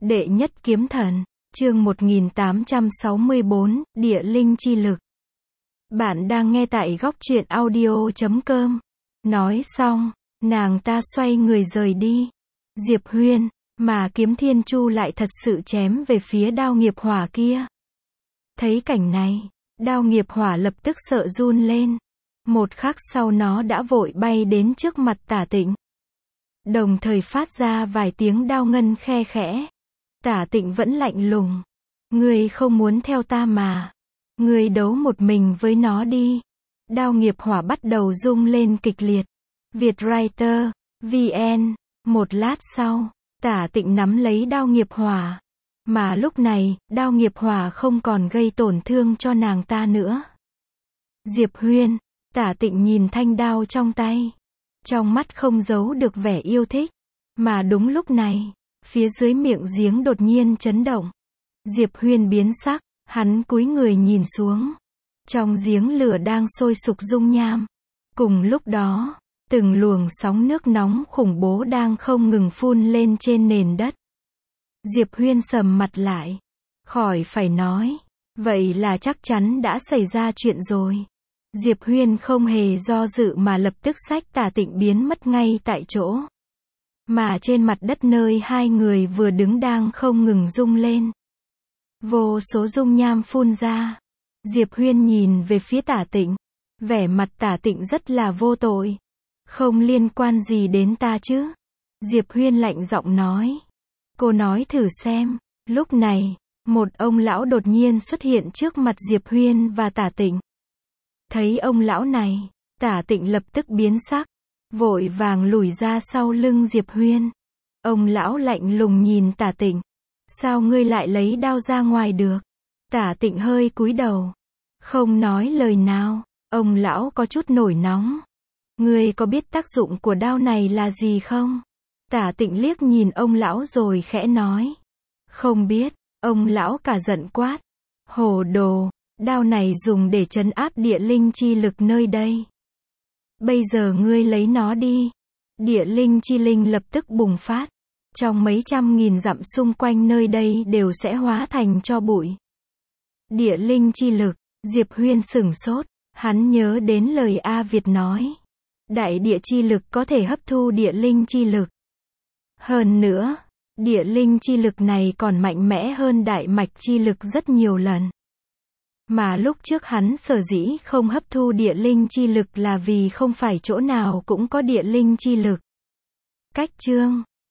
Đệ nhất kiếm thần, chương 1864, địa linh chi lực. Bạn đang nghe tại góc truyện audio.com. Nói xong, nàng ta xoay người rời đi. Diệp Huyên, mà kiếm thiên chu lại thật sự chém về phía đao nghiệp hỏa kia. Thấy cảnh này, đao nghiệp hỏa lập tức sợ run lên. Một khắc sau nó đã vội bay đến trước mặt Tả Tịnh. Đồng thời phát ra vài tiếng đao ngân khe khẽ. Tả Tịnh vẫn lạnh lùng. Ngươi không muốn theo ta mà. Ngươi đấu một mình với nó đi. Đao nghiệp hỏa bắt đầu rung lên kịch liệt. Vietwriter, VN. Một lát sau, Tả Tịnh nắm lấy đao nghiệp hỏa. Mà lúc này, đao nghiệp hỏa không còn gây tổn thương cho nàng ta nữa. Diệp Huyên, Tả Tịnh nhìn thanh đao trong tay. Trong mắt không giấu được vẻ yêu thích. Mà đúng lúc này, phía dưới miệng giếng đột nhiên chấn động. Diệp Huyên biến sắc, hắn cúi người nhìn xuống. Trong giếng lửa đang sôi sục dung nham. Cùng lúc đó, từng luồng sóng nước nóng khủng bố đang không ngừng phun lên trên nền đất. Diệp Huyên sầm mặt lại. Khỏi phải nói. Vậy là chắc chắn đã xảy ra chuyện rồi. Diệp Huyên không hề do dự mà lập tức xách Tả Tịnh biến mất ngay tại chỗ. Mà trên mặt đất nơi hai người vừa đứng đang không ngừng rung lên. Vô số dung nham phun ra. Diệp Huyên nhìn về phía Tả Tịnh. Vẻ mặt Tả Tịnh rất là vô tội. Không liên quan gì đến ta chứ. Diệp Huyên lạnh giọng nói. Cô nói thử xem. Lúc này, một ông lão đột nhiên xuất hiện trước mặt Diệp Huyên và Tả Tịnh. Thấy ông lão này, Tả Tịnh lập tức biến sắc. Vội vàng lùi ra sau lưng Diệp Huyên. Ông lão lạnh lùng nhìn Tả Tịnh. Sao ngươi lại lấy đao ra ngoài được? Tả Tịnh hơi cúi đầu. Không nói lời nào. Ông lão có chút nổi nóng. Ngươi có biết tác dụng của đao này là gì không? Tả Tịnh liếc nhìn ông lão rồi khẽ nói. Không biết. Ông lão cả giận quát. Hồ đồ. Đao này dùng để trấn áp địa linh chi lực nơi đây. Bây giờ ngươi lấy nó đi. Địa linh chi linh lập tức bùng phát. Trong mấy trăm nghìn dặm xung quanh nơi đây đều sẽ hóa thành tro bụi. Địa linh chi lực. Diệp Huyên sửng sốt. Hắn nhớ đến lời A Việt nói. Đại địa chi lực có thể hấp thu địa linh chi lực. Hơn nữa, địa linh chi lực này còn mạnh mẽ hơn đại mạch chi lực rất nhiều lần. Mà lúc trước hắn sở dĩ không hấp thu địa linh chi lực là vì không phải chỗ nào cũng có địa linh chi lực. Cách chương